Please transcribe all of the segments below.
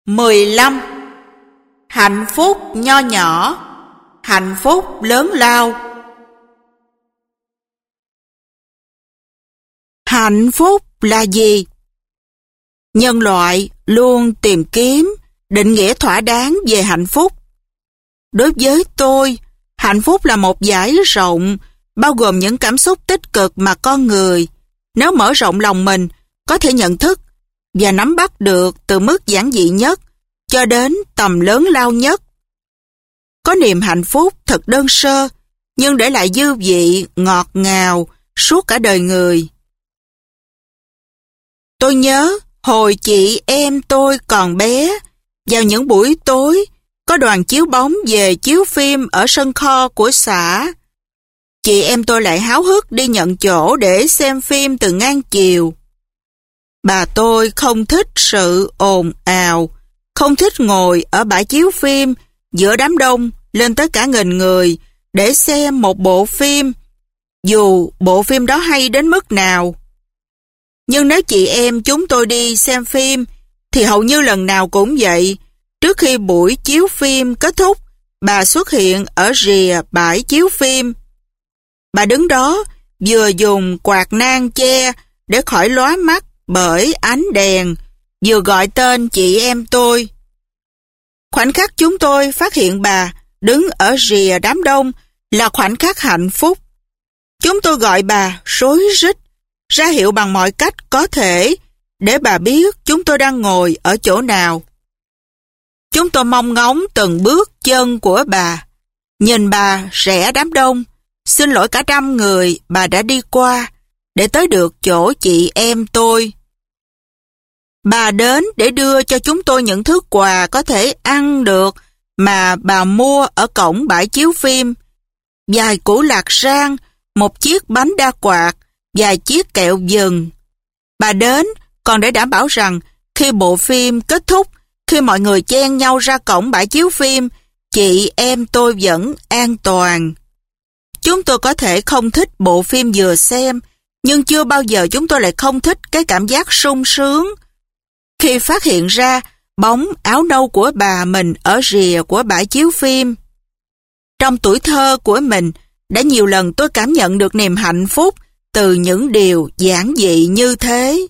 15. Hạnh phúc nho nhỏ, hạnh phúc lớn lao. Hạnh phúc là gì? Nhân loại luôn tìm kiếm định nghĩa thỏa đáng về hạnh phúc. Đối với tôi, hạnh phúc là một dải rộng, bao gồm những cảm xúc tích cực mà con người, nếu mở rộng lòng mình, có thể nhận thức và nắm bắt được từ mức giản dị nhất cho đến tầm lớn lao nhất. Có niềm hạnh phúc thật đơn sơ, nhưng để lại dư vị ngọt ngào suốt cả đời người. Tôi nhớ hồi chị em tôi còn bé, vào những buổi tối, có đoàn chiếu bóng về chiếu phim ở sân kho của xã. Chị em tôi lại háo hức đi nhận chỗ để xem phim từ ngang chiều. Bà tôi không thích sự ồn ào, không thích ngồi ở bãi chiếu phim giữa đám đông lên tới cả nghìn người để xem một bộ phim, dù bộ phim đó hay đến mức nào. Nhưng nếu chị em chúng tôi đi xem phim, thì hầu như lần nào cũng vậy. Trước khi buổi chiếu phim kết thúc, bà xuất hiện ở rìa bãi chiếu phim. Bà đứng đó, vừa dùng quạt nang che để khỏi lóa mắt bởi ánh đèn, vừa gọi tên chị em tôi. Khoảnh khắc chúng tôi phát hiện bà đứng ở rìa đám đông là khoảnh khắc hạnh phúc. Chúng tôi gọi bà rối rít, ra hiệu bằng mọi cách có thể để bà biết chúng tôi đang ngồi ở chỗ nào. Chúng tôi mong ngóng từng bước chân của bà, nhìn bà rẽ đám đông, xin lỗi cả trăm người bà đã đi qua để tới được chỗ chị em tôi. Bà đến để đưa cho chúng tôi những thứ quà có thể ăn được mà bà mua ở cổng bãi chiếu phim. Vài củ lạc rang, một chiếc bánh đa quạt, vài chiếc kẹo vừng. Bà đến còn để đảm bảo rằng khi bộ phim kết thúc, khi mọi người chen nhau ra cổng bãi chiếu phim, chị em tôi vẫn an toàn. Chúng tôi có thể không thích bộ phim vừa xem, nhưng chưa bao giờ chúng tôi lại không thích cái cảm giác sung sướng khi phát hiện ra bóng áo nâu của bà mình ở rìa của bãi chiếu phim. Trong tuổi thơ của mình, đã nhiều lần tôi cảm nhận được niềm hạnh phúc từ những điều giản dị như thế.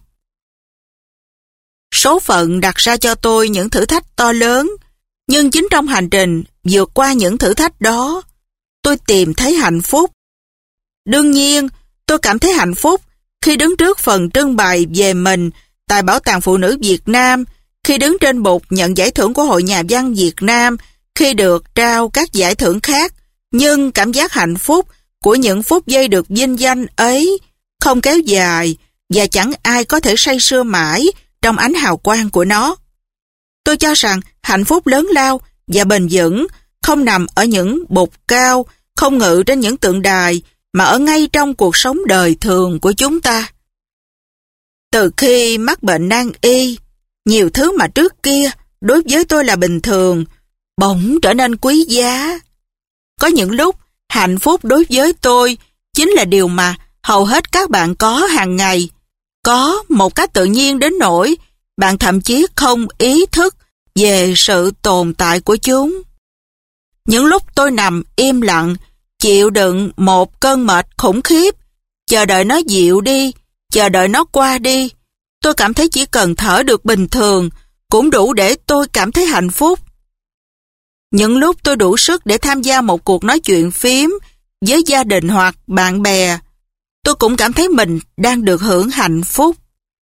Số phận đặt ra cho tôi những thử thách to lớn, nhưng chính trong hành trình vượt qua những thử thách đó, tôi tìm thấy hạnh phúc. Đương nhiên, tôi cảm thấy hạnh phúc khi đứng trước phần trưng bày về mình tại Bảo tàng Phụ nữ Việt Nam, khi đứng trên bục nhận giải thưởng của Hội Nhà văn Việt Nam, khi được trao các giải thưởng khác. Nhưng cảm giác hạnh phúc của những phút giây được vinh danh ấy không kéo dài và chẳng ai có thể say sưa mãi trong ánh hào quang của nó. Tôi cho rằng hạnh phúc lớn lao và bền vững không nằm ở những bục cao, không ngự trên những tượng đài, mà ở ngay trong cuộc sống đời thường của chúng ta. Từ khi mắc bệnh nan y, nhiều thứ mà trước kia đối với tôi là bình thường bỗng trở nên quý giá. Có những lúc hạnh phúc đối với tôi chính là điều mà hầu hết các bạn có hàng ngày, có một cách tự nhiên đến nỗi bạn thậm chí không ý thức về sự tồn tại của chúng. Những lúc tôi nằm im lặng, chịu đựng một cơn mệt khủng khiếp, chờ đợi nó dịu đi, chờ đợi nó qua đi, tôi cảm thấy chỉ cần thở được bình thường cũng đủ để tôi cảm thấy hạnh phúc. Những lúc tôi đủ sức để tham gia một cuộc nói chuyện phiếm với gia đình hoặc bạn bè, tôi cũng cảm thấy mình đang được hưởng hạnh phúc.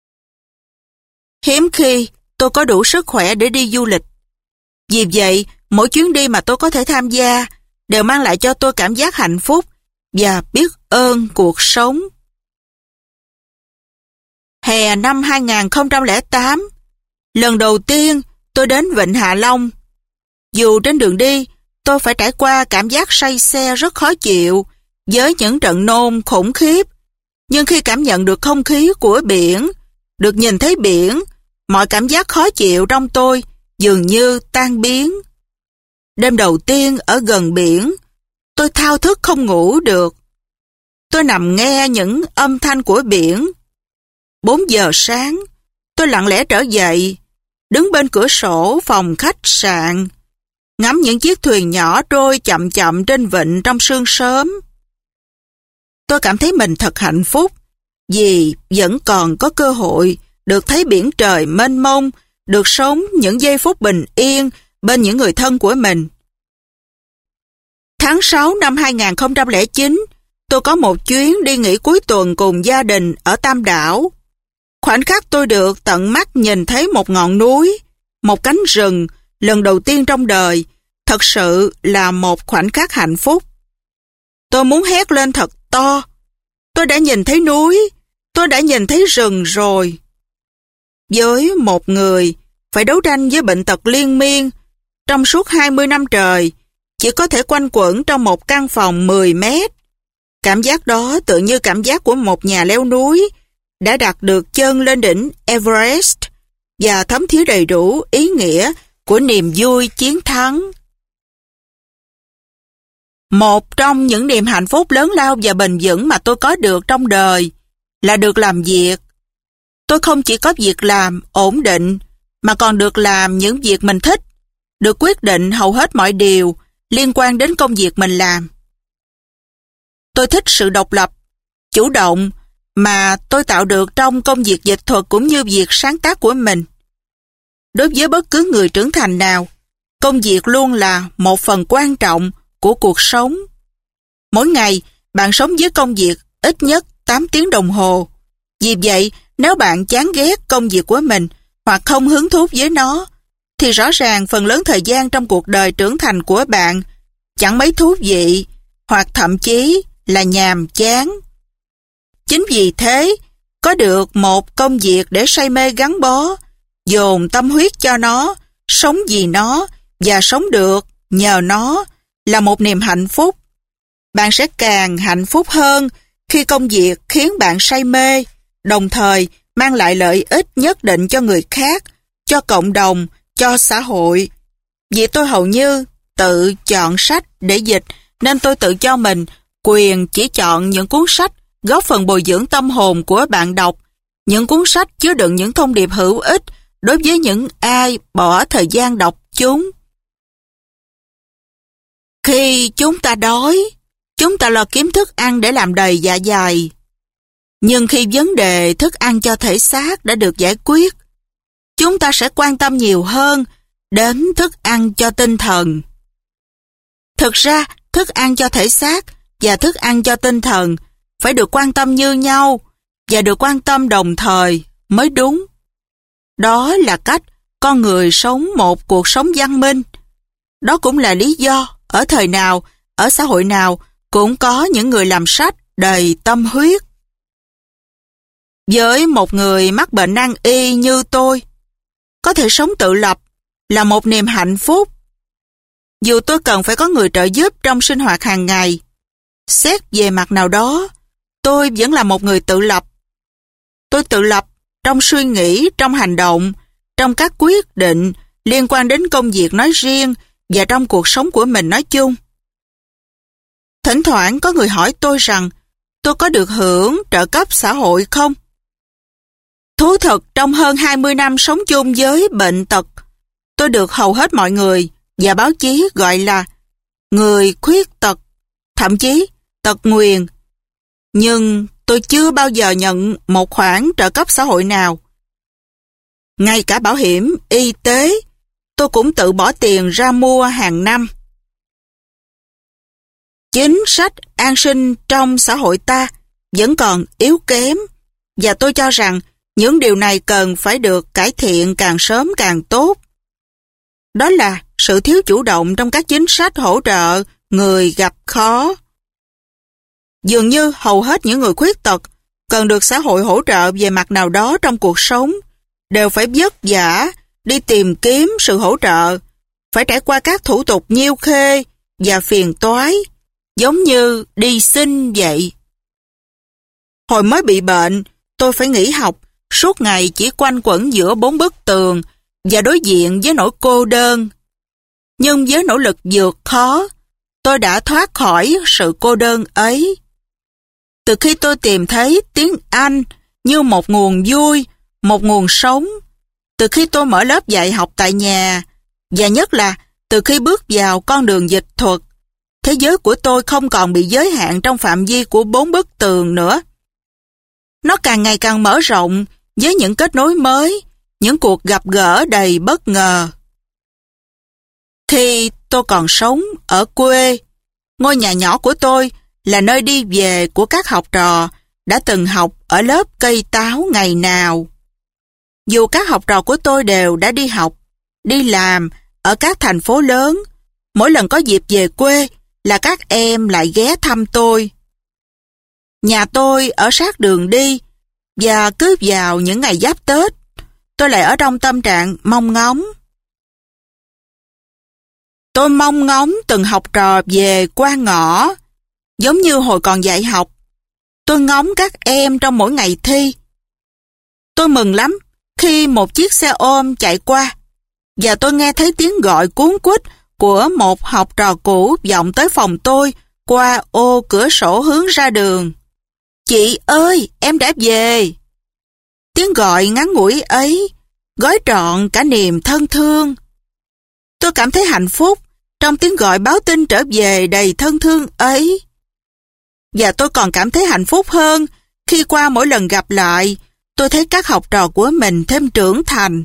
Hiếm khi tôi có đủ sức khỏe để đi du lịch. Vì vậy, mỗi chuyến đi mà tôi có thể tham gia đều mang lại cho tôi cảm giác hạnh phúc và biết ơn cuộc sống. Hè năm 2008, lần đầu tiên tôi đến Vịnh Hạ Long. Dù trên đường đi, tôi phải trải qua cảm giác say xe rất khó chịu với những trận nôn khủng khiếp. Nhưng khi cảm nhận được không khí của biển, được nhìn thấy biển, mọi cảm giác khó chịu trong tôi dường như tan biến. Đêm đầu tiên ở gần biển, tôi thao thức không ngủ được. Tôi nằm nghe những âm thanh của biển. 4 giờ sáng, tôi lặng lẽ trở dậy. đứng bên cửa sổ phòng khách sạn, ngắm những chiếc thuyền nhỏ trôi chậm chậm trên vịnh trong sương sớm. Tôi cảm thấy mình thật hạnh phúc vì vẫn còn có cơ hội được thấy biển trời mênh mông, được sống những giây phút bình yên bên những người thân của mình. Tháng 6 năm 2009, tôi có một chuyến đi nghỉ cuối tuần cùng gia đình ở Tam Đảo. Khoảnh khắc tôi được tận mắt nhìn thấy một ngọn núi, một cánh rừng, lần đầu tiên trong đời, thật sự là một khoảnh khắc hạnh phúc. Tôi muốn hét lên thật to, tôi đã nhìn thấy núi, tôi đã nhìn thấy rừng rồi. Với một người phải đấu tranh với bệnh tật liên miên trong suốt 20 năm trời, chỉ có thể quanh quẩn trong một căn phòng 10 mét. Cảm giác đó tự như cảm giác của một nhà leo núi đã đặt được chân lên đỉnh Everest và thấm thía đầy đủ ý nghĩa của niềm vui chiến thắng. Một trong những niềm hạnh phúc lớn lao và bền vững mà tôi có được trong đời là được làm việc. Tôi không chỉ có việc làm ổn định mà còn được làm những việc mình thích, được quyết định hầu hết mọi điều liên quan đến công việc mình làm. Tôi thích sự độc lập, chủ động mà tôi tạo được trong công việc dịch thuật cũng như việc sáng tác của mình. Đối với bất cứ người trưởng thành nào, công việc luôn là một phần quan trọng của cuộc sống. Mỗi ngày, bạn sống với công việc ít nhất 8 tiếng đồng hồ. Vì vậy, nếu bạn chán ghét công việc của mình hoặc không hứng thú với nó, thì rõ ràng phần lớn thời gian trong cuộc đời trưởng thành của bạn chẳng mấy thú vị hoặc thậm chí là nhàm chán. Chính vì thế, có được một công việc để say mê gắn bó, dồn tâm huyết cho nó, sống vì nó và sống được nhờ nó là một niềm hạnh phúc. Bạn sẽ càng hạnh phúc hơn khi công việc khiến bạn say mê, đồng thời mang lại lợi ích nhất định cho người khác, cho cộng đồng, cho xã hội. Vì tôi hầu như tự chọn sách để dịch, nên tôi tự cho mình quyền chỉ chọn những cuốn sách góp phần bồi dưỡng tâm hồn của bạn đọc, những cuốn sách chứa đựng những thông điệp hữu ích đối với những ai bỏ thời gian đọc chúng. Khi chúng ta đói, chúng ta lo kiếm thức ăn để làm đầy dạ dày. Nhưng khi vấn đề thức ăn cho thể xác đã được giải quyết, chúng ta sẽ quan tâm nhiều hơn đến thức ăn cho tinh thần. Thực ra, thức ăn cho thể xác và thức ăn cho tinh thần phải được quan tâm như nhau và được quan tâm đồng thời mới đúng. Đó là cách con người sống một cuộc sống văn minh. Đó cũng là lý do ở thời nào, ở xã hội nào cũng có những người làm sách đầy tâm huyết. Với một người mắc bệnh nan y như tôi, có thể sống tự lập là một niềm hạnh phúc. Dù tôi cần phải có người trợ giúp trong sinh hoạt hàng ngày, xét về mặt nào đó, tôi vẫn là một người tự lập. Tôi tự lập trong suy nghĩ, trong hành động, trong các quyết định liên quan đến công việc nói riêng và trong cuộc sống của mình nói chung. Thỉnh thoảng có người hỏi tôi rằng tôi có được hưởng trợ cấp xã hội không? Thú thật, trong hơn 20 năm sống chung với bệnh tật, tôi được hầu hết mọi người và báo chí gọi là người khuyết tật, thậm chí tật nguyền. Nhưng tôi chưa bao giờ nhận một khoản trợ cấp xã hội nào. Ngay cả bảo hiểm y tế, tôi cũng tự bỏ tiền ra mua hàng năm. Chính sách an sinh trong xã hội ta vẫn còn yếu kém, và tôi cho rằng những điều này cần phải được cải thiện càng sớm càng tốt. Đó là sự thiếu chủ động trong các chính sách hỗ trợ người gặp khó. Dường như hầu hết những người khuyết tật cần được xã hội hỗ trợ về mặt nào đó trong cuộc sống, đều phải vất vả đi tìm kiếm sự hỗ trợ, phải trải qua các thủ tục nhiêu khê và phiền toái, giống như đi xin vậy. Hồi mới bị bệnh, tôi phải nghỉ học, suốt ngày chỉ quanh quẩn giữa 4 bức tường và đối diện với nỗi cô đơn. Nhưng với nỗ lực vượt khó, tôi đã thoát khỏi sự cô đơn ấy. Từ khi tôi tìm thấy tiếng Anh như một nguồn vui, một nguồn sống, từ khi tôi mở lớp dạy học tại nhà, và nhất là từ khi bước vào con đường dịch thuật, thế giới của tôi không còn bị giới hạn trong phạm vi của 4 bức tường nữa. Nó càng ngày càng mở rộng với những kết nối mới, những cuộc gặp gỡ đầy bất ngờ. Khi tôi còn sống ở quê, ngôi nhà nhỏ của tôi là nơi đi về của các học trò đã từng học ở lớp cây táo ngày nào. Dù các học trò của tôi đều đã đi học, đi làm ở các thành phố lớn, mỗi lần có dịp về quê là các em lại ghé thăm tôi. Nhà tôi ở sát đường đi, và cứ vào những ngày giáp Tết, tôi lại ở trong tâm trạng mong ngóng. Tôi mong ngóng từng học trò về qua ngõ, giống như hồi còn dạy học. Tôi ngóng các em trong mỗi ngày thi. Tôi mừng lắm khi một chiếc xe ôm chạy qua, và tôi nghe thấy tiếng gọi cuống quýt của một học trò cũ vọng tới phòng tôi qua ô cửa sổ hướng ra đường. Chị ơi, em đã về. Tiếng gọi ngắn ngủi ấy gói trọn cả niềm thân thương. Tôi cảm thấy hạnh phúc trong tiếng gọi báo tin trở về đầy thân thương ấy. Và tôi còn cảm thấy hạnh phúc hơn khi qua mỗi lần gặp lại, tôi thấy các học trò của mình thêm trưởng thành.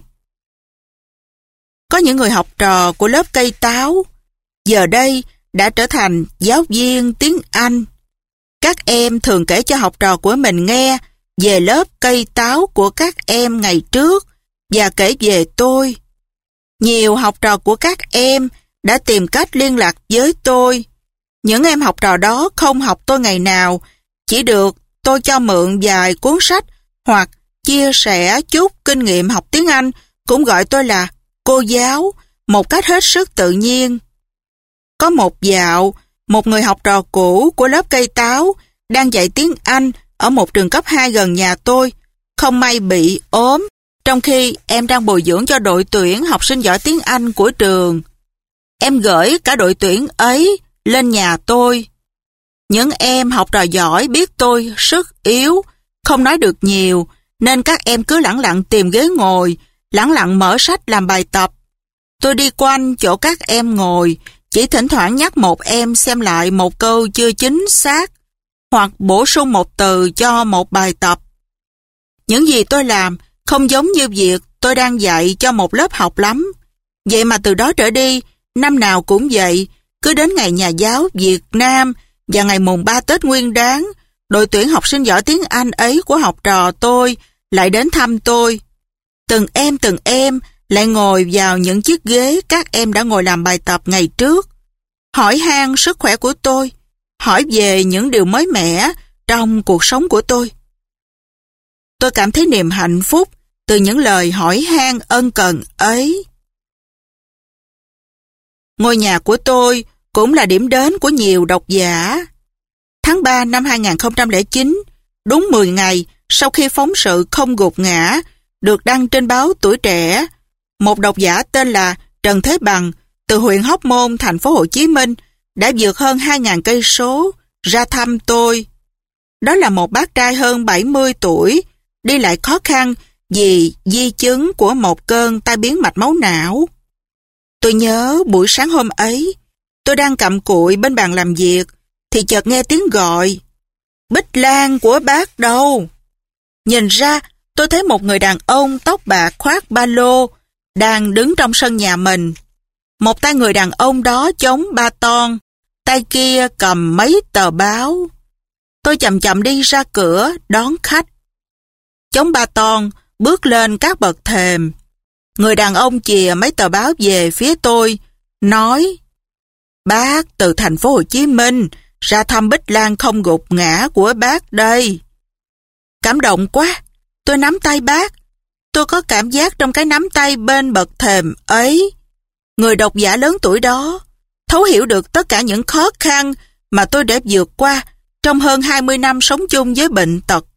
Có những người học trò của lớp cây táo giờ đây đã trở thành giáo viên tiếng Anh. Các em thường kể cho học trò của mình nghe về lớp cây táo của các em ngày trước và kể về tôi. Nhiều học trò của các em đã tìm cách liên lạc với tôi. Những em học trò đó không học tôi ngày nào, chỉ được tôi cho mượn vài cuốn sách hoặc chia sẻ chút kinh nghiệm học tiếng Anh, cũng gọi tôi là cô giáo, một cách hết sức tự nhiên. Có một dạo, một người học trò cũ của lớp cây táo đang dạy tiếng Anh ở một trường cấp 2 gần nhà tôi, không may bị ốm, trong khi em đang bồi dưỡng cho đội tuyển học sinh giỏi tiếng Anh của trường. Em gửi cả đội tuyển ấy lên nhà tôi. Những em học trò giỏi biết tôi sức yếu, không nói được nhiều, nên các em cứ lẳng lặng tìm ghế ngồi, lẳng lặng mở sách làm bài tập. Tôi đi quanh chỗ các em ngồi, chỉ thỉnh thoảng nhắc một em xem lại một câu chưa chính xác, hoặc bổ sung một từ cho một bài tập. Những gì tôi làm không giống như việc tôi đang dạy cho một lớp học lắm. Vậy mà từ đó trở đi, năm nào cũng vậy, cứ đến ngày Nhà giáo Việt Nam và ngày mùng 3 Tết Nguyên Đán, đội tuyển học sinh giỏi tiếng Anh ấy của học trò tôi lại đến thăm tôi. Từng em lại ngồi vào những chiếc ghế các em đã ngồi làm bài tập ngày trước, hỏi han sức khỏe của tôi, hỏi về những điều mới mẻ trong cuộc sống của tôi. Tôi cảm thấy niềm hạnh phúc từ những lời hỏi han ân cần ấy. Ngôi nhà của tôi cũng là điểm đến của nhiều độc giả. Tháng 3 năm 2009, đúng 10 ngày sau khi phóng sự Không gục ngã được đăng trên báo Tuổi Trẻ, một độc giả tên là Trần Thế Bằng từ huyện Hóc Môn, thành phố Hồ Chí Minh đã vượt hơn 2.000 cây số ra thăm tôi. Đó là một bác trai hơn 70 tuổi, đi lại khó khăn vì di chứng của một cơn tai biến mạch máu não. Tôi nhớ buổi sáng hôm ấy, tôi đang cặm cụi bên bàn làm việc, thì chợt nghe tiếng gọi, Bích Lan của bác đâu? Nhìn ra, tôi thấy một người đàn ông tóc bạc khoác ba lô, đang đứng trong sân nhà mình. Một tay người đàn ông đó chống ba ton, tay kia cầm mấy tờ báo. Tôi chậm chậm đi ra cửa đón khách. Chống ba ton bước lên các bậc thềm. Người đàn ông chìa mấy tờ báo về phía tôi, nói, bác từ thành phố Hồ Chí Minh ra thăm Bích Lan Không gục ngã của bác đây. Cảm động quá, tôi nắm tay bác. Tôi có cảm giác trong cái nắm tay bên bậc thềm ấy, người độc giả lớn tuổi đó thấu hiểu được tất cả những khó khăn mà tôi đã vượt qua trong hơn 20 năm sống chung với bệnh tật.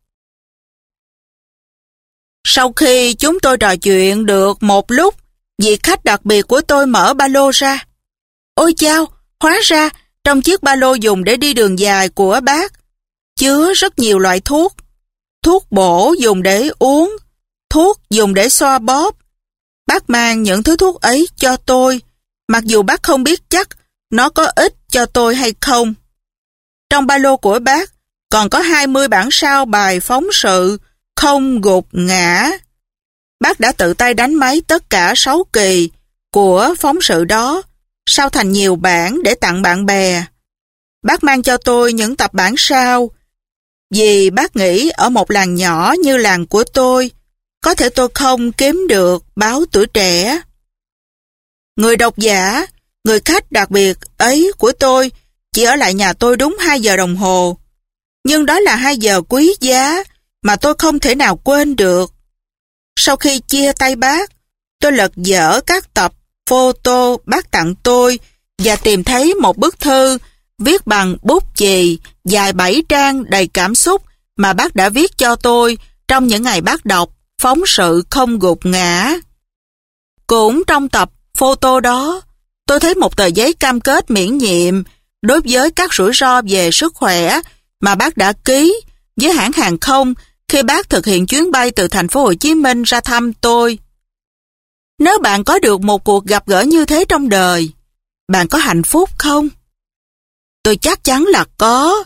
Sau khi chúng tôi trò chuyện được một lúc, vị khách đặc biệt của tôi mở ba lô ra. Ôi chao, hóa ra trong chiếc ba lô dùng để đi đường dài của bác chứa rất nhiều loại thuốc. Thuốc bổ dùng để uống, thuốc dùng để xoa bóp, Bác mang những thứ thuốc ấy cho tôi, mặc dù bác không biết chắc nó có ích cho tôi hay không. Trong ba lô của bác còn có 20 bản sao bài phóng sự không gục ngã. Bác đã tự tay đánh máy tất cả 6 kỳ của phóng sự đó, sao thành nhiều bản để tặng bạn bè. Bác mang cho tôi những tập bản sao, vì bác nghĩ ở một làng nhỏ như làng của tôi, có thể tôi không kiếm được báo Tuổi Trẻ. Người độc giả, người khách đặc biệt ấy của tôi chỉ ở lại nhà tôi đúng 2 giờ đồng hồ. Nhưng đó là 2 giờ quý giá mà tôi không thể nào quên được. Sau khi chia tay bác, tôi lật dở các tập photo bác tặng tôi và tìm thấy một bức thư viết bằng bút chì dài 7 trang đầy cảm xúc mà bác đã viết cho tôi trong những ngày bác đọc phóng sự không gục ngã. Cũng trong tập photo đó, tôi thấy một tờ giấy cam kết miễn nhiệm đối với các rủi ro về sức khỏe mà bác đã ký với hãng hàng không khi bác thực hiện chuyến bay từ thành phố Hồ Chí Minh ra thăm tôi. Nếu bạn có được một cuộc gặp gỡ như thế trong đời, bạn có hạnh phúc không? Tôi chắc chắn là có.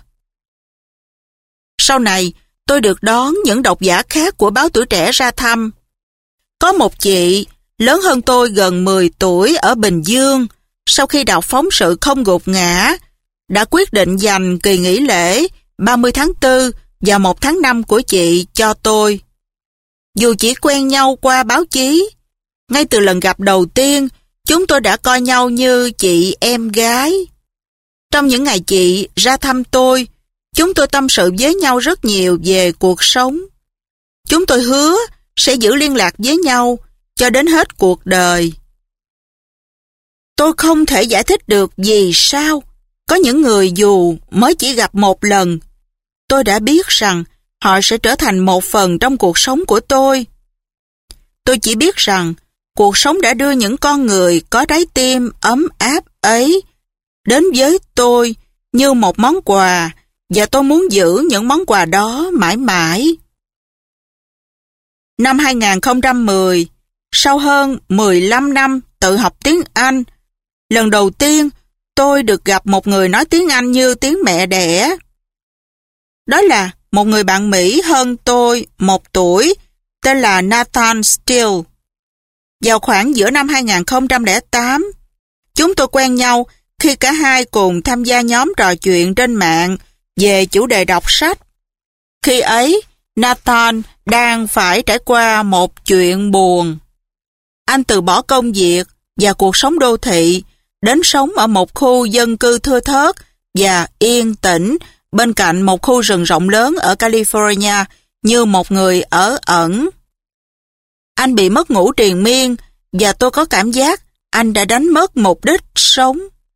Sau này, tôi được đón những độc giả khác của báo Tuổi Trẻ ra thăm. Có một chị lớn hơn tôi gần 10 tuổi ở Bình Dương, sau khi đọc phóng sự không gục ngã, đã quyết định dành kỳ nghỉ lễ 30 tháng 4 và 1 tháng 5 của chị cho tôi. Dù chỉ quen nhau qua báo chí, ngay từ lần gặp đầu tiên, chúng tôi đã coi nhau như chị em gái. Trong những ngày chị ra thăm tôi, chúng tôi tâm sự với nhau rất nhiều về cuộc sống. Chúng tôi hứa sẽ giữ liên lạc với nhau cho đến hết cuộc đời. Tôi không thể giải thích được vì sao có những người dù mới chỉ gặp một lần, tôi đã biết rằng họ sẽ trở thành một phần trong cuộc sống của tôi. Tôi chỉ biết rằng cuộc sống đã đưa những con người có trái tim ấm áp ấy đến với tôi như một món quà, và tôi muốn giữ những món quà đó mãi mãi. Năm 2010, sau hơn 15 năm tự học tiếng Anh, lần đầu tiên tôi được gặp một người nói tiếng Anh như tiếng mẹ đẻ. Đó là một người bạn Mỹ hơn tôi 1 tuổi, tên là Nathan Steele. Vào khoảng giữa năm 2008, chúng tôi quen nhau khi cả hai cùng tham gia nhóm trò chuyện trên mạng về chủ đề đọc sách. Khi ấy, Nathan đang phải trải qua một chuyện buồn. Anh từ bỏ công việc và cuộc sống đô thị, đến sống ở một khu dân cư thưa thớt và yên tĩnh bên cạnh một khu rừng rộng lớn ở California như một người ở ẩn. Anh bị mất ngủ triền miên và tôi có cảm giác anh đã đánh mất mục đích sống.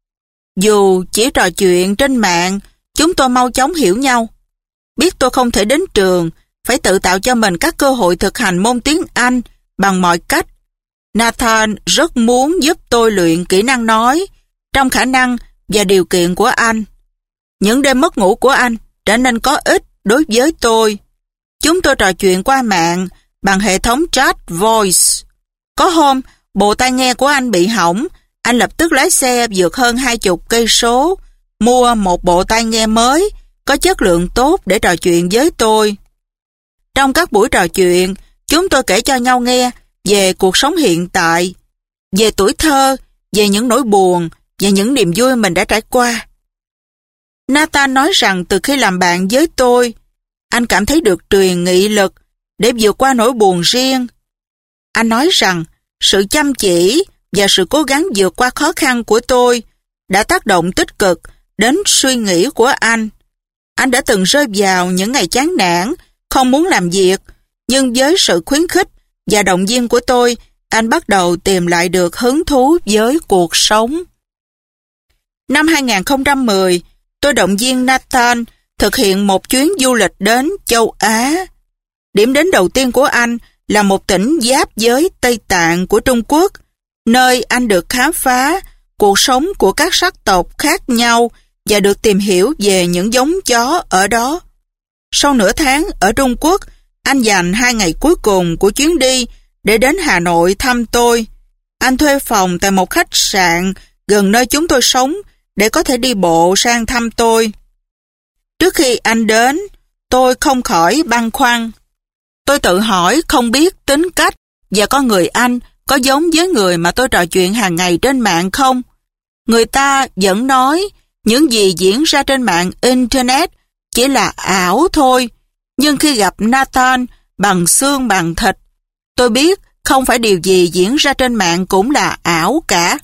Dù chỉ trò chuyện trên mạng, chúng tôi mau chóng hiểu nhau. Biết tôi không thể đến trường, phải tự tạo cho mình các cơ hội thực hành môn tiếng Anh bằng mọi cách. Nathan rất muốn giúp tôi luyện kỹ năng nói trong khả năng và điều kiện của anh. Những đêm mất ngủ của anh trở nên có ích đối với tôi. Chúng tôi trò chuyện qua mạng bằng hệ thống chat voice. Có hôm, bộ tai nghe của anh bị hỏng, anh lập tức lái xe vượt hơn 20 cây số, mua một bộ tai nghe mới, có chất lượng tốt để trò chuyện với tôi. Trong các buổi trò chuyện, chúng tôi kể cho nhau nghe về cuộc sống hiện tại, về tuổi thơ, về những nỗi buồn và những niềm vui mình đã trải qua. Nathan nói rằng từ khi làm bạn với tôi, anh cảm thấy được truyền nghị lực để vượt qua nỗi buồn riêng. Anh nói rằng sự chăm chỉ và sự cố gắng vượt qua khó khăn của tôi đã tác động tích cực đến suy nghĩ của anh. Anh đã từng rơi vào những ngày chán nản, không muốn làm việc, nhưng với sự khuyến khích và động viên của tôi, anh bắt đầu tìm lại được hứng thú với cuộc sống. Năm 2010, tôi động viên Nathan thực hiện một chuyến du lịch đến châu Á. Điểm đến đầu tiên của anh là một tỉnh giáp với Tây Tạng của Trung Quốc, nơi anh được khám phá cuộc sống của các sắc tộc khác nhau và được tìm hiểu về những giống chó ở đó. Sau nửa tháng ở Trung Quốc, anh dành 2 ngày cuối cùng của chuyến đi để đến Hà Nội thăm tôi. Anh thuê phòng tại một khách sạn gần nơi chúng tôi sống để có thể đi bộ sang thăm tôi. Trước khi anh đến, tôi không khỏi băn khoăn. Tôi tự hỏi không biết tính cách và con người anh có giống với người mà tôi trò chuyện hàng ngày trên mạng không? Người ta vẫn nói những gì diễn ra trên mạng Internet chỉ là ảo thôi. Nhưng khi gặp Nathan bằng xương bằng thịt, tôi biết không phải điều gì diễn ra trên mạng cũng là ảo cả.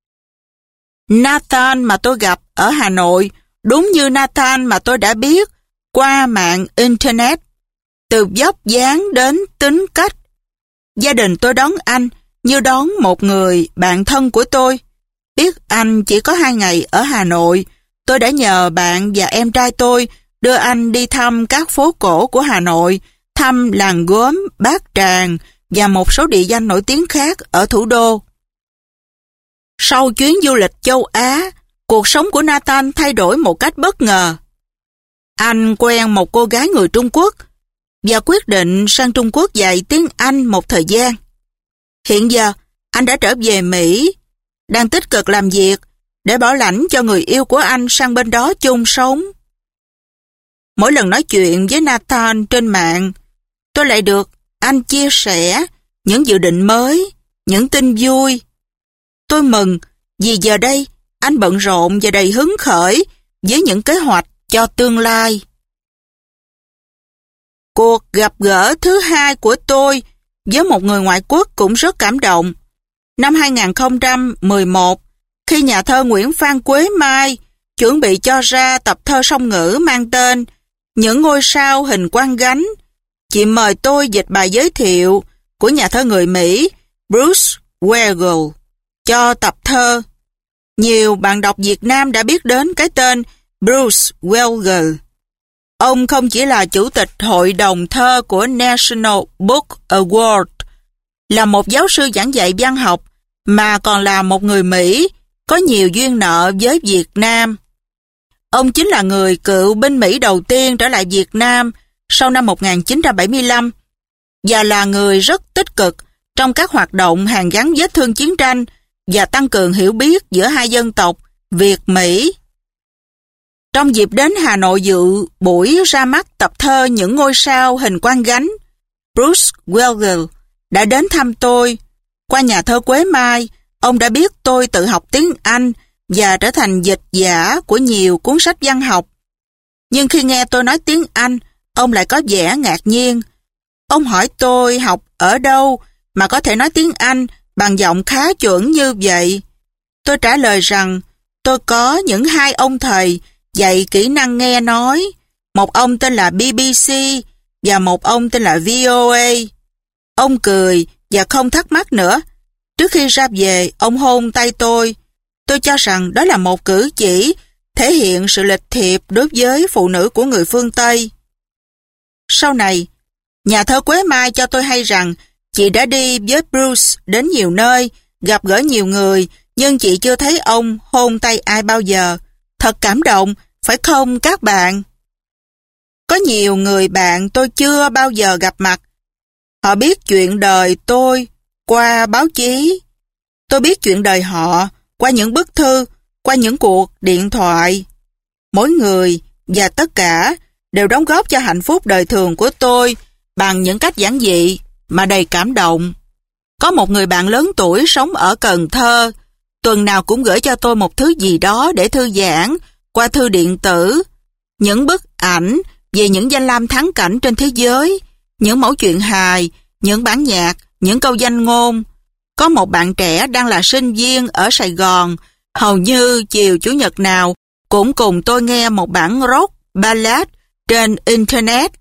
Nathan mà tôi gặp ở Hà Nội đúng như Nathan mà tôi đã biết qua mạng Internet. Từ vóc dáng đến tính cách. Gia đình tôi đón anh như đón một người bạn thân của tôi. Biết anh chỉ có 2 ngày ở Hà Nội, tôi đã nhờ bạn và em trai tôi đưa anh đi thăm các phố cổ của Hà Nội, thăm làng gốm Bát Tràng và một số địa danh nổi tiếng khác ở thủ đô. Sau chuyến du lịch châu Á, cuộc sống của Nathan thay đổi một cách bất ngờ. Anh quen một cô gái người Trung Quốc và quyết định sang Trung Quốc dạy tiếng Anh một thời gian. Hiện giờ, anh đã trở về Mỹ, đang tích cực làm việc để bảo lãnh cho người yêu của anh sang bên đó chung sống. Mỗi lần nói chuyện với Nathan trên mạng, tôi lại được anh chia sẻ những dự định mới, những tin vui. Tôi mừng vì giờ đây anh bận rộn và đầy hứng khởi với những kế hoạch cho tương lai. Cuộc gặp gỡ thứ 2 của tôi với một người ngoại quốc cũng rất cảm động. Năm 2011, khi nhà thơ Nguyễn Phan Quế Mai chuẩn bị cho ra tập thơ song ngữ mang tên Những ngôi sao hình quang gánh, chị mời tôi dịch bài giới thiệu của nhà thơ người Mỹ Bruce Weigel cho tập thơ. Nhiều bạn đọc Việt Nam đã biết đến cái tên Bruce Weigel. Ông không chỉ là chủ tịch hội đồng thơ của National Book Award, là một giáo sư giảng dạy văn học, mà còn là một người Mỹ có nhiều duyên nợ với Việt Nam. Ông chính là người cựu binh Mỹ đầu tiên trở lại Việt Nam sau năm 1975 và là người rất tích cực trong các hoạt động hàn gắn vết thương chiến tranh và tăng cường hiểu biết giữa hai dân tộc Việt-Mỹ. Trong dịp đến Hà Nội dự buổi ra mắt tập thơ Những ngôi sao hình quang gánh, Bruce Weigel đã đến thăm tôi. Qua nhà thơ Quế Mai, ông đã biết tôi tự học tiếng Anh và trở thành dịch giả của nhiều cuốn sách văn học. Nhưng khi nghe tôi nói tiếng Anh, ông lại có vẻ ngạc nhiên. Ông hỏi tôi học ở đâu mà có thể nói tiếng Anh bằng giọng khá chuẩn như vậy. Tôi trả lời rằng tôi có những 2 ông thầy dạy kỹ năng nghe nói. Một ông tên là BBC và một ông tên là VOA. Ông cười và không thắc mắc nữa. Trước khi ra về, ông hôn tay tôi. Tôi cho rằng đó là một cử chỉ thể hiện sự lịch thiệp đối với phụ nữ của người phương Tây. Sau này, nhà thơ Quế Mai cho tôi hay rằng chị đã đi với Bruce đến nhiều nơi, gặp gỡ nhiều người, nhưng chị chưa thấy ông hôn tay ai bao giờ. Thật cảm động, phải không các bạn? Có nhiều người bạn tôi chưa bao giờ gặp mặt. Họ biết chuyện đời tôi qua báo chí. Tôi biết chuyện đời họ qua những bức thư, qua những cuộc điện thoại. Mỗi người và tất cả đều đóng góp cho hạnh phúc đời thường của tôi bằng những cách giản dị mà đầy cảm động. Có một người bạn lớn tuổi sống ở Cần Thơ, tuần nào cũng gửi cho tôi một thứ gì đó để thư giãn qua thư điện tử. Những bức ảnh về những danh lam thắng cảnh trên thế giới, những mẫu chuyện hài, những bản nhạc, những câu danh ngôn. Có một bạn trẻ đang là sinh viên ở Sài Gòn, hầu như chiều Chủ nhật nào cũng cùng tôi nghe một bản rock ballad trên Internet.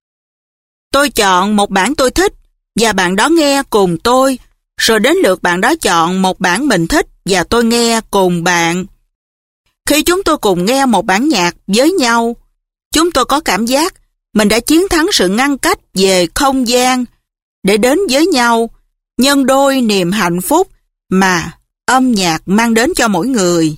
Tôi chọn một bản tôi thích và bạn đó nghe cùng tôi, rồi đến lượt bạn đó chọn một bản mình thích và tôi nghe cùng bạn. Khi chúng tôi cùng nghe một bản nhạc với nhau, chúng tôi có cảm giác mình đã chiến thắng sự ngăn cách về không gian để đến với nhau, nhân đôi niềm hạnh phúc mà âm nhạc mang đến cho mỗi người.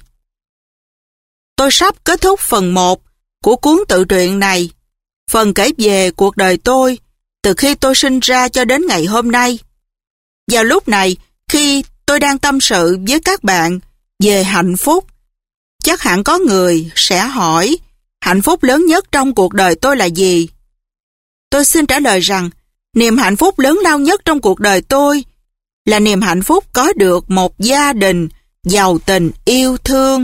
Tôi sắp kết thúc phần 1 của cuốn tự truyện này, phần kể về cuộc đời tôi từ khi tôi sinh ra cho đến ngày hôm nay. Vào lúc này, khi tôi đang tâm sự với các bạn về hạnh phúc, chắc hẳn có người sẽ hỏi hạnh phúc lớn nhất trong cuộc đời tôi là gì? Tôi xin trả lời rằng niềm hạnh phúc lớn lao nhất trong cuộc đời tôi là niềm hạnh phúc có được một gia đình giàu tình yêu thương.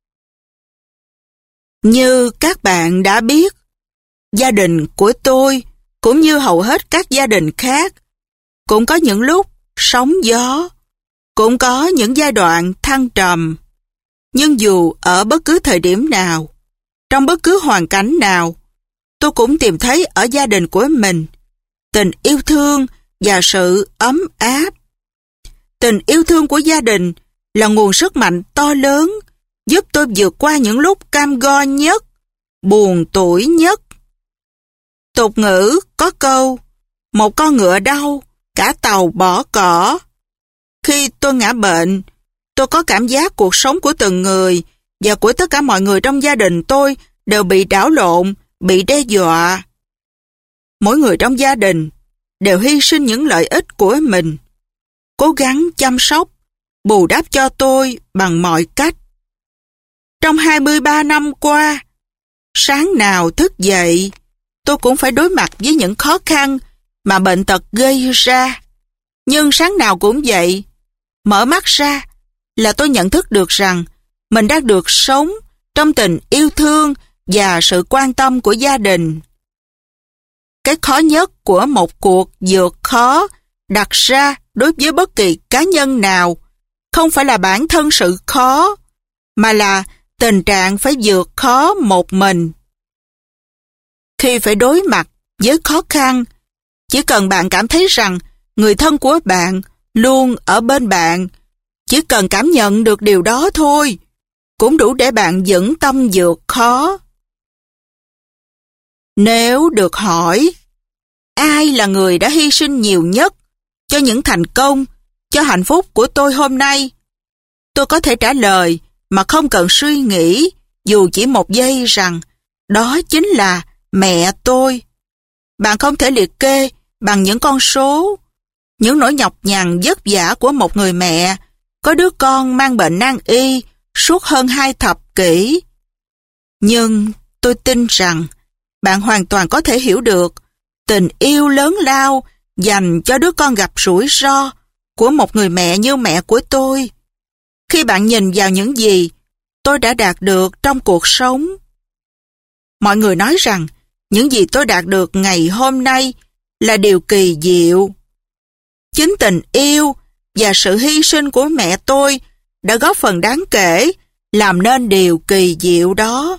Như các bạn đã biết, gia đình của tôi cũng như hầu hết các gia đình khác cũng có những lúc sóng gió, cũng có những giai đoạn thăng trầm. Nhưng dù ở bất cứ thời điểm nào, trong bất cứ hoàn cảnh nào, tôi cũng tìm thấy ở gia đình của mình tình yêu thương và sự ấm áp. Tình yêu thương của gia đình là nguồn sức mạnh to lớn giúp tôi vượt qua những lúc cam go nhất, buồn tủi nhất. Tục ngữ có câu, một con ngựa đau, cả tàu bỏ cỏ. Khi tôi ngã bệnh, tôi có cảm giác cuộc sống của từng người và của tất cả mọi người trong gia đình tôi đều bị đảo lộn, bị đe dọa. Mỗi người trong gia đình đều hy sinh những lợi ích của mình, cố gắng chăm sóc, bù đắp cho tôi bằng mọi cách. Trong 23 năm qua, sáng nào thức dậy, tôi cũng phải đối mặt với những khó khăn mà bệnh tật gây ra. Nhưng sáng nào cũng vậy, mở mắt ra là tôi nhận thức được rằng mình đang được sống trong tình yêu thương và sự quan tâm của gia đình. Cái khó nhất của một cuộc vượt khó đặt ra đối với bất kỳ cá nhân nào không phải là bản thân sự khó, mà là tình trạng phải vượt khó một mình. Khi phải đối mặt với khó khăn, chỉ cần bạn cảm thấy rằng người thân của bạn luôn ở bên bạn, chỉ cần cảm nhận được điều đó thôi, cũng đủ để bạn vững tâm vượt khó. Nếu được hỏi, ai là người đã hy sinh nhiều nhất cho những thành công, cho hạnh phúc của tôi hôm nay? Tôi có thể trả lời mà không cần suy nghĩ dù chỉ một giây rằng đó chính là mẹ tôi. Bạn không thể liệt kê bằng những con số, những nỗi nhọc nhằn vất vả của một người mẹ có đứa con mang bệnh nan y suốt hơn 2 thập kỷ. Nhưng tôi tin rằng bạn hoàn toàn có thể hiểu được tình yêu lớn lao dành cho đứa con gặp rủi ro của một người mẹ như mẹ của tôi. Khi bạn nhìn vào những gì tôi đã đạt được trong cuộc sống, mọi người nói rằng những gì tôi đạt được ngày hôm nay là điều kỳ diệu. Chính tình yêu và sự hy sinh của mẹ tôi đã góp phần đáng kể làm nên điều kỳ diệu đó.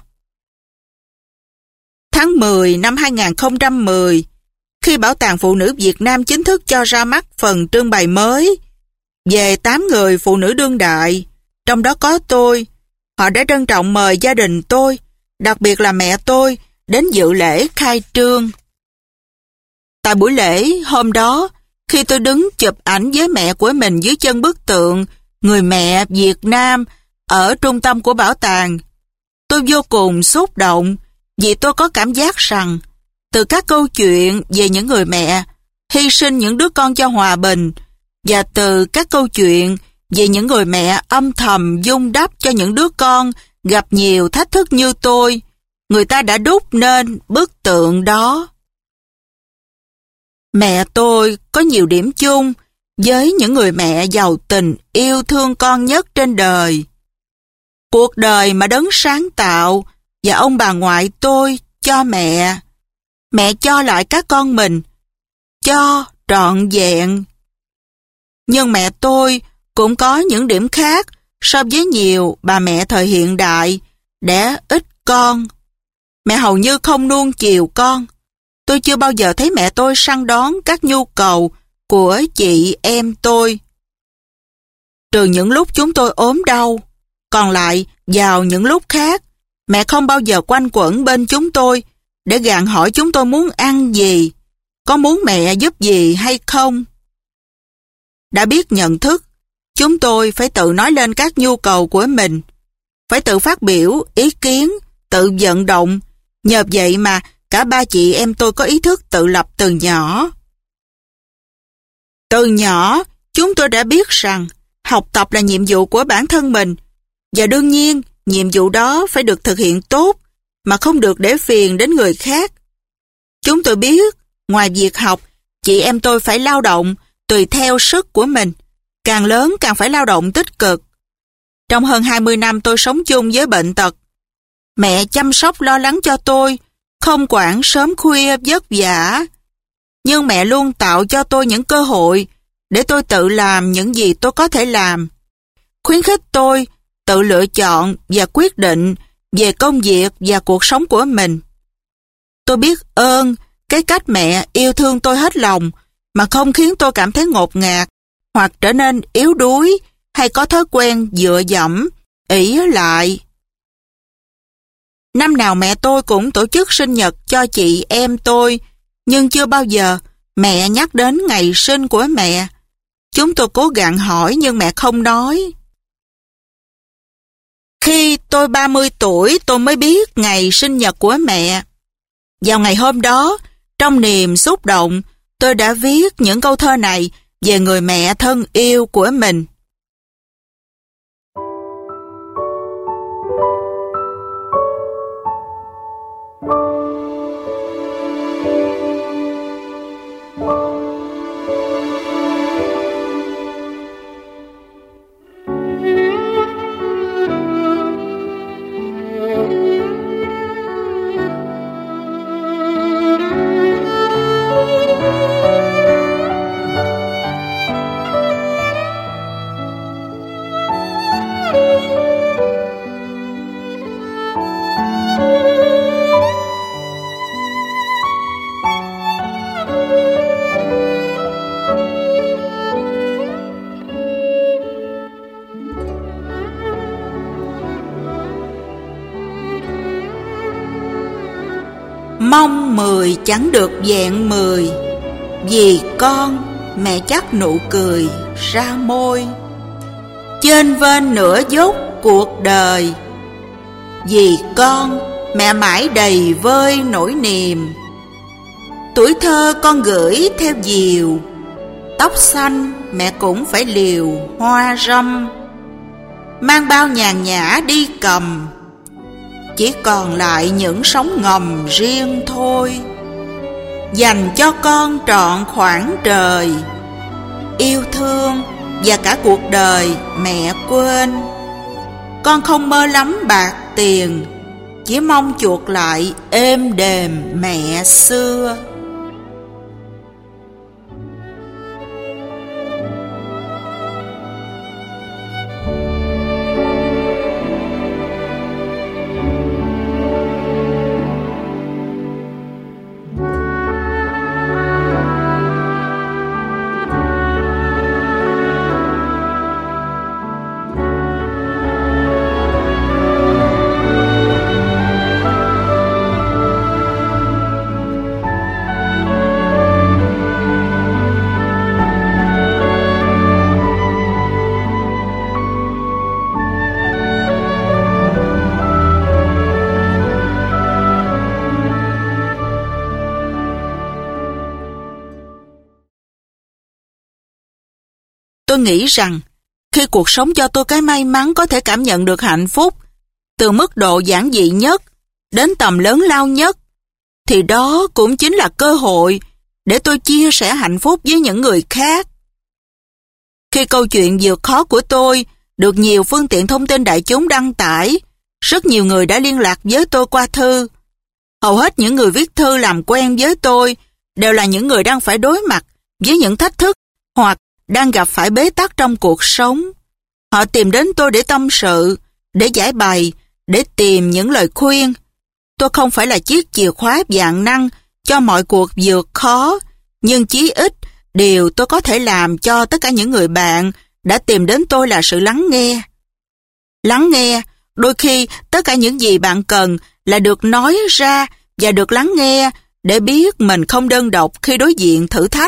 Tháng 10 năm 2010, khi Bảo tàng Phụ nữ Việt Nam chính thức cho ra mắt phần trưng bày mới về 8 người phụ nữ đương đại, trong đó có tôi, họ đã trân trọng mời gia đình tôi, đặc biệt là mẹ tôi, đến dự lễ khai trương. Tại buổi lễ hôm đó, khi tôi đứng chụp ảnh với mẹ của mình dưới chân bức tượng Người mẹ Việt Nam ở trung tâm của bảo tàng, tôi vô cùng xúc động vì tôi có cảm giác rằng từ các câu chuyện về những người mẹ hy sinh những đứa con cho hòa bình và từ các câu chuyện về những người mẹ âm thầm vun đắp cho những đứa con gặp nhiều thách thức như tôi, người ta đã đúc nên bức tượng đó. Mẹ tôi có nhiều điểm chung với những người mẹ giàu tình yêu thương con nhất trên đời. Cuộc đời mà Đấng sáng tạo và ông bà ngoại tôi cho mẹ cho lại các con mình, cho trọn vẹn. Nhưng mẹ tôi cũng có những điểm khác so với nhiều bà mẹ thời hiện đại, đẻ ít con. Mẹ hầu như không nuông chiều con. Tôi chưa bao giờ thấy mẹ tôi săn đón các nhu cầu của chị em tôi. Trừ những lúc chúng tôi ốm đau, còn lại vào những lúc khác, mẹ không bao giờ quanh quẩn bên chúng tôi để gạn hỏi chúng tôi muốn ăn gì, có muốn mẹ giúp gì hay không. Đã biết nhận thức, chúng tôi phải tự nói lên các nhu cầu của mình, phải tự phát biểu ý kiến, tự vận động. Nhờ vậy mà cả ba chị em tôi có ý thức tự lập từ nhỏ. Từ nhỏ, Chúng tôi đã biết rằng học tập là nhiệm vụ của bản thân mình, và đương nhiên nhiệm vụ đó phải được thực hiện tốt mà không được để phiền đến người khác. Chúng tôi biết, ngoài việc học, chị em tôi phải lao động tùy theo sức của mình, càng lớn càng phải lao động tích cực. Trong hơn 20 năm tôi sống chung với bệnh tật, mẹ chăm sóc lo lắng cho tôi, không quản sớm khuya vất vả. Nhưng mẹ luôn tạo cho tôi những cơ hội để tôi tự làm những gì tôi có thể làm. Khuyến khích tôi tự lựa chọn và quyết định về công việc và cuộc sống của mình. Tôi biết ơn cái cách mẹ yêu thương tôi hết lòng mà không khiến tôi cảm thấy ngột ngạt hoặc trở nên yếu đuối hay có thói quen dựa dẫm, ỷ lại. Năm nào mẹ tôi cũng tổ chức sinh nhật cho chị em tôi, nhưng chưa bao giờ mẹ nhắc đến ngày sinh của mẹ. Chúng tôi cố gắng hỏi nhưng mẹ không nói. Khi tôi 30 tuổi tôi mới biết ngày sinh nhật của mẹ. Vào ngày hôm đó, trong niềm xúc động, tôi đã viết những câu thơ này về người mẹ thân yêu của mình. Mong 10 chẳng được vẹn 10, vì con mẹ chắc nụ cười ra môi. Chênh vênh nửa dốc cuộc đời, vì con mẹ mãi đầy vơi nỗi niềm. Tuổi thơ con gửi theo diều, tóc xanh mẹ cũng phải liều hoa râm. Mang bao nhàn nhã đi cầm, chỉ còn lại những sóng ngầm riêng thôi. Dành cho con trọn khoảng trời, yêu thương và cả cuộc đời mẹ quên. Con không mơ lắm bạc tiền, chỉ mong chuộc lại êm đềm mẹ xưa. Tôi nghĩ rằng khi cuộc sống cho tôi cái may mắn có thể cảm nhận được hạnh phúc từ mức độ giản dị nhất đến tầm lớn lao nhất, thì đó cũng chính là cơ hội để tôi chia sẻ hạnh phúc với những người khác. Khi câu chuyện vượt khó của tôi được nhiều phương tiện thông tin đại chúng đăng tải, rất nhiều người đã liên lạc với tôi qua thư. Hầu hết những người viết thư làm quen với tôi đều là những người đang phải đối mặt với những thách thức hoặc đang gặp phải bế tắc trong cuộc sống. Họ tìm đến tôi để tâm sự, để giải bày, để tìm những lời khuyên. Tôi không phải là chiếc chìa khóa vạn năng cho mọi cuộc vượt khó, nhưng chí ít điều tôi có thể làm cho tất cả những người bạn đã tìm đến tôi là sự lắng nghe. Lắng nghe, đôi khi tất cả những gì bạn cần là được nói ra và được lắng nghe để biết mình không đơn độc khi đối diện thử thách.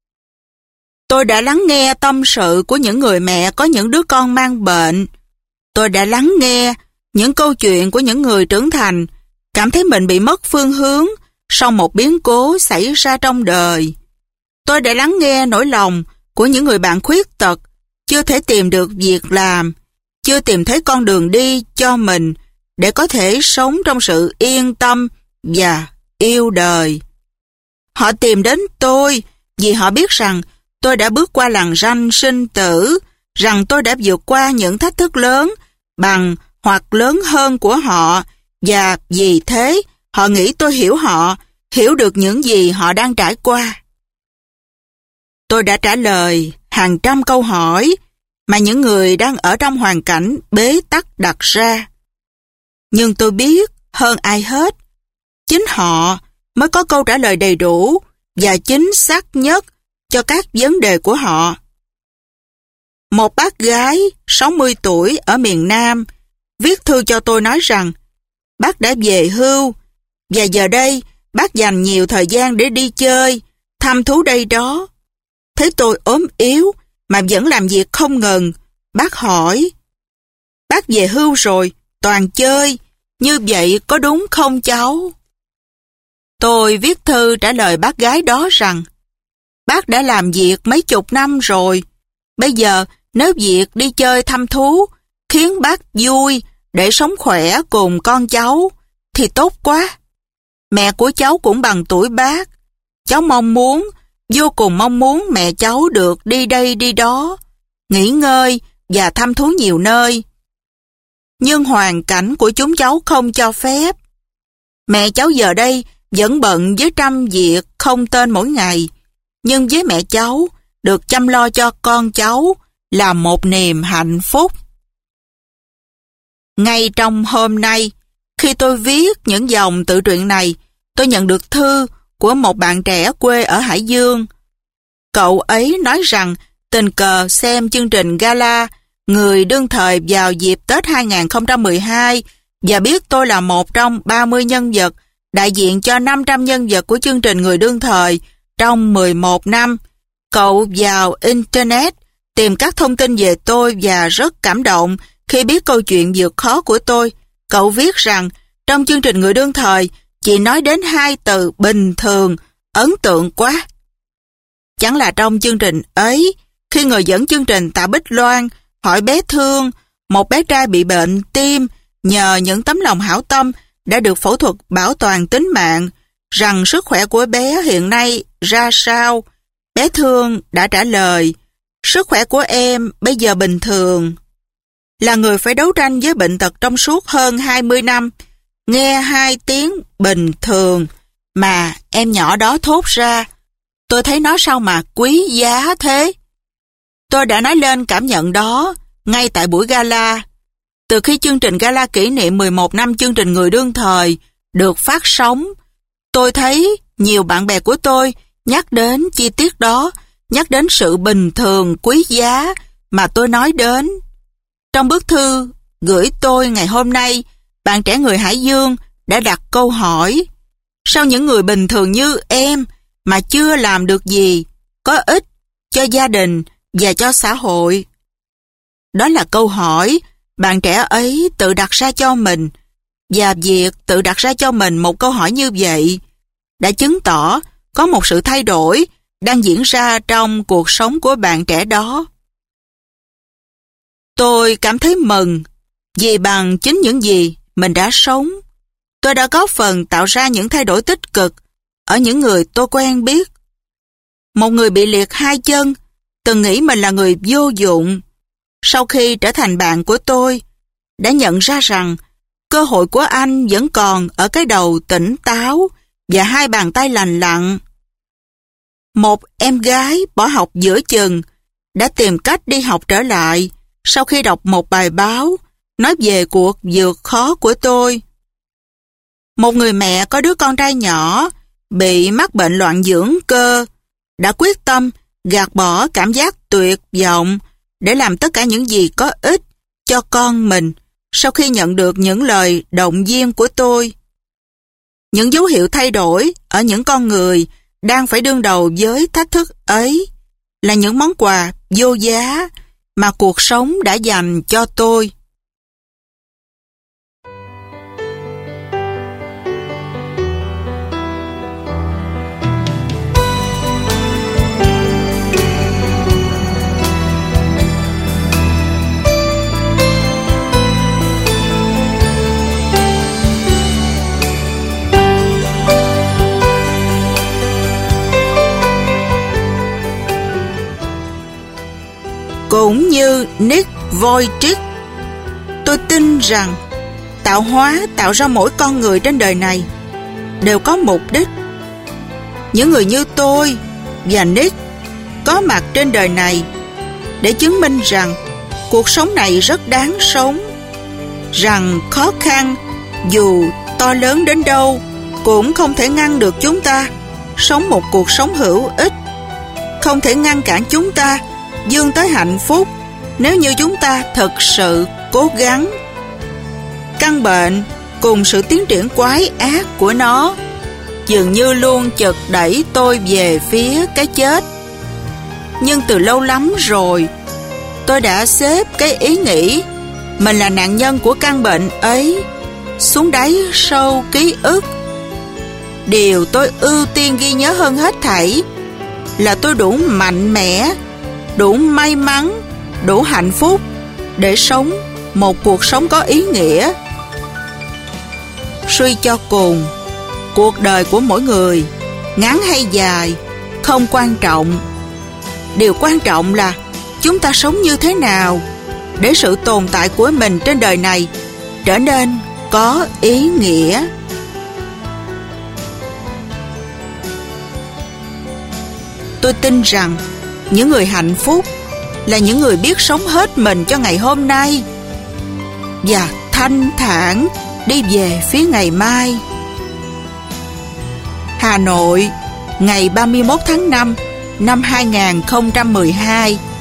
Tôi đã lắng nghe tâm sự của những người mẹ có những đứa con mang bệnh. Tôi đã lắng nghe những câu chuyện của những người trưởng thành cảm thấy mình bị mất phương hướng sau một biến cố xảy ra trong đời. Tôi đã lắng nghe nỗi lòng của những người bạn khuyết tật, chưa thể tìm được việc làm, chưa tìm thấy con đường đi cho mình để có thể sống trong sự yên tâm và yêu đời. Họ tìm đến tôi vì họ biết rằng tôi đã bước qua lằn ranh sinh tử, rằng tôi đã vượt qua những thách thức lớn bằng hoặc lớn hơn của họ, và vì thế họ nghĩ tôi hiểu họ, hiểu được những gì họ đang trải qua. Tôi đã trả lời hàng trăm câu hỏi mà những người đang ở trong hoàn cảnh bế tắc đặt ra. Nhưng tôi biết hơn ai hết, chính họ mới có câu trả lời đầy đủ và chính xác nhất cho các vấn đề của họ. Một bác gái 60 tuổi ở miền Nam viết thư cho tôi nói rằng bác đã về hưu và giờ đây bác dành nhiều thời gian để đi chơi, thăm thú đây đó. Thấy tôi ốm yếu mà vẫn làm việc không ngừng, bác hỏi: bác về hưu rồi, toàn chơi, như vậy có đúng không cháu? Tôi viết thư trả lời bác gái đó rằng bác đã làm việc mấy chục năm rồi. Bây giờ nếu việc đi chơi thăm thú khiến bác vui để sống khỏe cùng con cháu thì tốt quá. Mẹ của cháu cũng bằng tuổi bác. Cháu vô cùng mong muốn mẹ cháu được đi đây đi đó, nghỉ ngơi và thăm thú nhiều nơi. Nhưng hoàn cảnh của chúng cháu không cho phép. Mẹ cháu giờ đây vẫn bận với trăm việc không tên mỗi ngày, nhưng với mẹ cháu, được chăm lo cho con cháu là một niềm hạnh phúc. Ngay trong hôm nay, khi tôi viết những dòng tự truyện này, tôi nhận được thư của một bạn trẻ quê ở Hải Dương. Cậu ấy nói rằng tình cờ xem chương trình gala Người đương thời vào dịp Tết 2012 và biết tôi là một trong 30 nhân vật đại diện cho 500 nhân vật của chương trình Người đương thời trong 11 năm. Cậu vào Internet tìm các thông tin về tôi và rất cảm động khi biết câu chuyện vượt khó của tôi. Cậu viết rằng trong chương trình Người đương thời chỉ nói đến 2 từ bình thường, ấn tượng quá. Chẳng là trong chương trình ấy, khi người dẫn chương trình Tạ Bích Loan hỏi bé Thương, một bé trai bị bệnh tim, nhờ những tấm lòng hảo tâm đã được phẫu thuật bảo toàn tính mạng, rằng sức khỏe của bé hiện nay ra sao, bé Thương đã trả lời: sức khỏe của em bây giờ bình thường. Là người phải đấu tranh với bệnh tật trong suốt hơn 20 năm, nghe 2 tiếng bình thường mà em nhỏ đó thốt ra, tôi thấy nó sao mà quý giá thế. Tôi đã nói lên cảm nhận đó ngay tại buổi gala. Từ khi chương trình gala kỷ niệm 11 năm chương trình Người đương thời được phát sóng, tôi thấy nhiều bạn bè của tôi nhắc đến chi tiết đó, nhắc đến sự bình thường quý giá mà tôi nói đến. Trong bức thư gửi tôi ngày hôm nay, bạn trẻ người Hải Dương đã đặt câu hỏi: sao những người bình thường như em mà chưa làm được gì có ích cho gia đình và cho xã hội? Đó là câu hỏi bạn trẻ ấy tự đặt ra cho mình, và việc tự đặt ra cho mình một câu hỏi như vậy đã chứng tỏ có một sự thay đổi đang diễn ra trong cuộc sống của bạn trẻ đó. Tôi cảm thấy mừng vì bằng chính những gì mình đã sống, tôi đã góp phần tạo ra những thay đổi tích cực ở những người tôi quen biết. Một người bị liệt 2 chân, từng nghĩ mình là người vô dụng, sau khi trở thành bạn của tôi, đã nhận ra rằng cơ hội của anh vẫn còn ở cái đầu tỉnh táo và 2 bàn tay lành lặn. Một em gái bỏ học giữa chừng đã tìm cách đi học trở lại sau khi đọc một bài báo nói về cuộc vượt khó của tôi. Một người mẹ có đứa con trai nhỏ bị mắc bệnh loạn dưỡng cơ đã quyết tâm gạt bỏ cảm giác tuyệt vọng để làm tất cả những gì có ích cho con mình sau khi nhận được những lời động viên của tôi. Những dấu hiệu thay đổi ở những con người đang phải đương đầu với thách thức ấy là những món quà vô giá mà cuộc sống đã dành cho tôi. cũng như Nick Vujicic. Tôi tin rằng tạo hóa tạo ra mỗi con người trên đời này đều có mục đích. Những người như tôi và Nick có mặt trên đời này để chứng minh rằng cuộc sống này rất đáng sống, rằng khó khăn dù to lớn đến đâu cũng không thể ngăn được chúng ta sống một cuộc sống hữu ích, không thể ngăn cản chúng ta vươn tới hạnh phúc nếu như chúng ta thật sự cố gắng. Căn bệnh cùng sự tiến triển quái ác của nó dường như luôn chực đẩy tôi về phía cái chết. Nhưng từ lâu lắm rồi, tôi đã xếp cái ý nghĩ mình là nạn nhân của căn bệnh ấy xuống đáy sâu ký ức. Điều tôi ưu tiên ghi nhớ hơn hết thảy là tôi đủ mạnh mẽ, đủ may mắn, đủ hạnh phúc để sống một cuộc sống có ý nghĩa. Suy cho cùng, cuộc đời của mỗi người, ngắn hay dài, không quan trọng. Điều quan trọng là chúng ta sống như thế nào để sự tồn tại của mình trên đời này trở nên có ý nghĩa. Tôi tin rằng những người hạnh phúc là những người biết sống hết mình cho ngày hôm nay và thanh thản đi về phía ngày mai. Hà Nội, ngày 31 tháng 5 năm 2012.